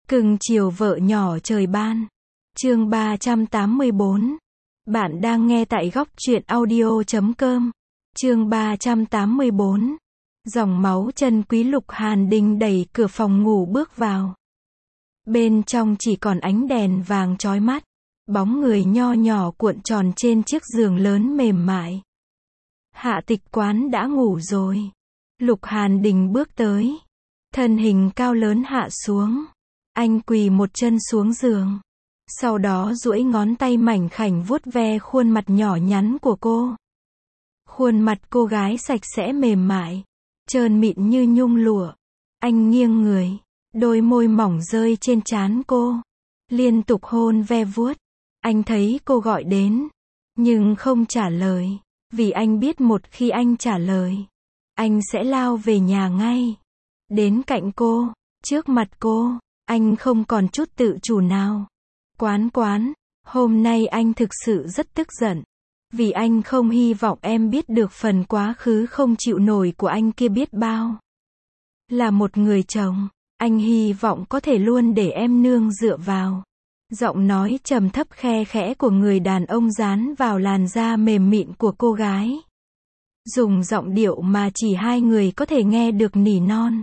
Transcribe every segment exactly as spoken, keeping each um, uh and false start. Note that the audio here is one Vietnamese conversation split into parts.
Cưng chiều vợ nhỏ trời ban. Chương ba trăm tám mươi bốn. Bạn đang nghe tại góc truyện audio chấm com. Chương ba trăm tám mươi bốn. Dòng máu chân quý. Lục Hàn Đình đẩy cửa phòng ngủ bước vào. Bên trong chỉ còn ánh đèn vàng chói mắt. Bóng người nho nhỏ cuộn tròn trên chiếc giường lớn mềm mại. Hạ Tịch Quán đã ngủ rồi. Lục Hàn Đình bước tới. Thân hình cao lớn hạ xuống. Anh quỳ một chân xuống giường. Sau đó duỗi ngón tay mảnh khảnh vuốt ve khuôn mặt nhỏ nhắn của cô. Khuôn mặt cô gái sạch sẽ mềm mại, trơn mịn như nhung lụa. Anh nghiêng người, đôi môi mỏng rơi trên trán cô, liên tục hôn ve vuốt. Anh thấy cô gọi đến, nhưng không trả lời, vì anh biết một khi anh trả lời, anh sẽ lao về nhà ngay. Đến cạnh cô, trước mặt cô, anh không còn chút tự chủ nào. Quán Quán, hôm nay anh thực sự rất tức giận. Vì anh không hy vọng em biết được phần quá khứ không chịu nổi của anh kia biết bao. Là một người chồng, anh hy vọng có thể luôn để em nương dựa vào. Giọng nói trầm thấp khe khẽ của người đàn ông dán vào làn da mềm mịn của cô gái. Dùng giọng điệu mà chỉ hai người có thể nghe được nỉ non.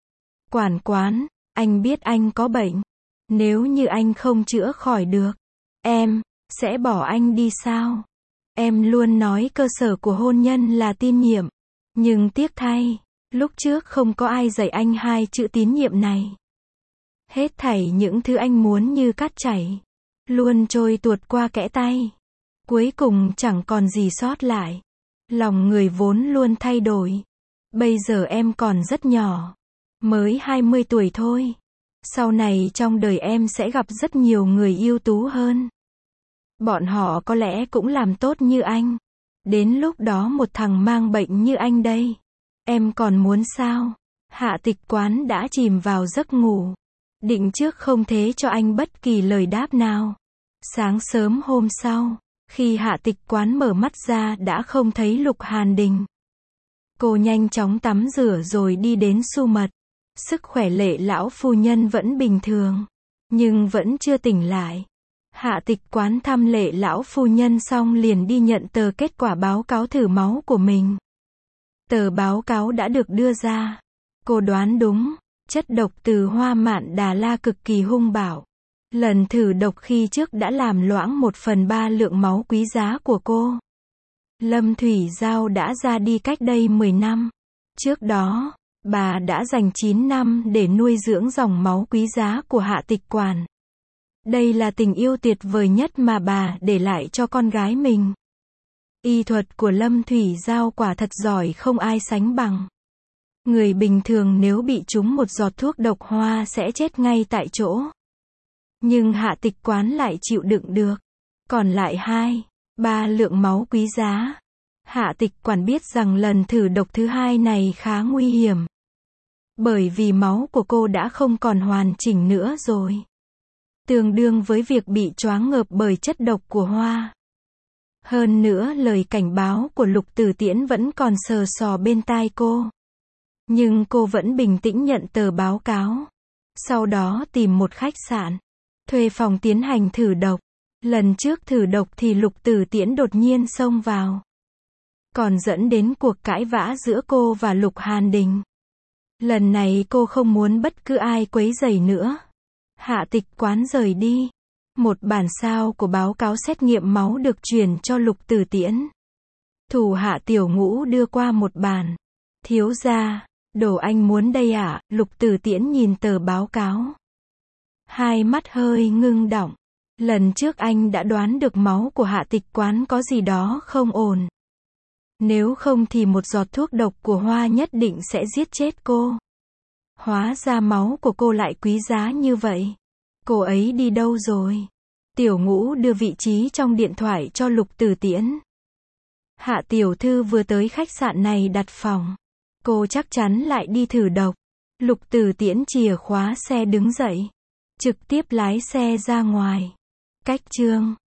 Quản Quán, anh biết anh có bệnh. Nếu như anh không chữa khỏi được, em sẽ bỏ anh đi sao? Em luôn nói cơ sở của hôn nhân là tín nhiệm. Nhưng tiếc thay, lúc trước không có ai dạy anh hai chữ tín nhiệm này. Hết thảy những thứ anh muốn như cát chảy, luôn trôi tuột qua kẽ tay. Cuối cùng chẳng còn gì sót lại. Lòng người vốn luôn thay đổi. Bây giờ em còn rất nhỏ, mới hai mươi tuổi thôi. Sau này trong đời em sẽ gặp rất nhiều người ưu tú hơn. Bọn họ có lẽ cũng làm tốt như anh. Đến lúc đó một thằng mang bệnh như anh đây, em còn muốn sao? Hạ Tịch Quán đã chìm vào giấc ngủ. Định trước không thế cho anh bất kỳ lời đáp nào. Sáng sớm hôm sau, khi Hạ Tịch Quán mở mắt ra đã không thấy Lục Hàn Đình. Cô nhanh chóng tắm rửa rồi đi đến Su Mật. Sức khỏe Lệ lão phu nhân vẫn bình thường, nhưng vẫn chưa tỉnh lại. Hạ Tịch Quán thăm Lệ lão phu nhân xong liền đi nhận tờ kết quả báo cáo thử máu của mình. Tờ báo cáo đã được đưa ra. Cô đoán đúng, chất độc từ hoa mạn Đà La cực kỳ hung bạo. Lần thử độc khi trước đã làm loãng một phần ba lượng máu quý giá của cô. Lâm Thủy Giao đã ra đi cách đây mười năm. Trước đó, bà đã dành chín năm để nuôi dưỡng dòng máu quý giá của Hạ Tịch Quán. Đây là tình yêu tuyệt vời nhất mà bà để lại cho con gái mình. Y thuật của Lâm Thủy Giao quả thật giỏi không ai sánh bằng. Người bình thường nếu bị trúng một giọt thuốc độc hoa sẽ chết ngay tại chỗ. Nhưng Hạ Tịch Quán lại chịu đựng được. Còn lại hai, ba lượng máu quý giá. Hạ Tịch Quán biết rằng lần thử độc thứ hai này khá nguy hiểm. Bởi vì máu của cô đã không còn hoàn chỉnh nữa rồi. Tương đương với việc bị choáng ngợp bởi chất độc của hoa. Hơn nữa lời cảnh báo của Lục Tử Tiễn vẫn còn sờ sò bên tai cô. Nhưng cô vẫn bình tĩnh nhận tờ báo cáo. Sau đó tìm một khách sạn, thuê phòng tiến hành thử độc. Lần trước thử độc thì Lục Tử Tiễn đột nhiên xông vào. Còn dẫn đến cuộc cãi vã giữa cô và Lục Hàn Đình. Lần này cô không muốn bất cứ ai quấy rầy nữa. Hạ Tịch Quán rời đi. Một bản sao của báo cáo xét nghiệm máu được chuyển cho Lục Tử Tiễn. Thủ hạ Tiểu Ngũ đưa qua một bản. Thiếu gia, đồ anh muốn đây ạ. À? Lục Tử Tiễn nhìn tờ báo cáo. Hai mắt hơi ngưng đọng. Lần trước anh đã đoán được máu của Hạ Tịch Quán có gì đó không ổn. Nếu không thì một giọt thuốc độc của hoa nhất định sẽ giết chết cô. Hóa ra máu của cô lại quý giá như vậy. Cô ấy đi đâu rồi? Tiểu Ngũ đưa vị trí trong điện thoại cho Lục Tử Tiễn. Hạ tiểu thư vừa tới khách sạn này đặt phòng. Cô chắc chắn lại đi thử độc. Lục Tử Tiễn chìa khóa xe đứng dậy. Trực tiếp lái xe ra ngoài. Cách chương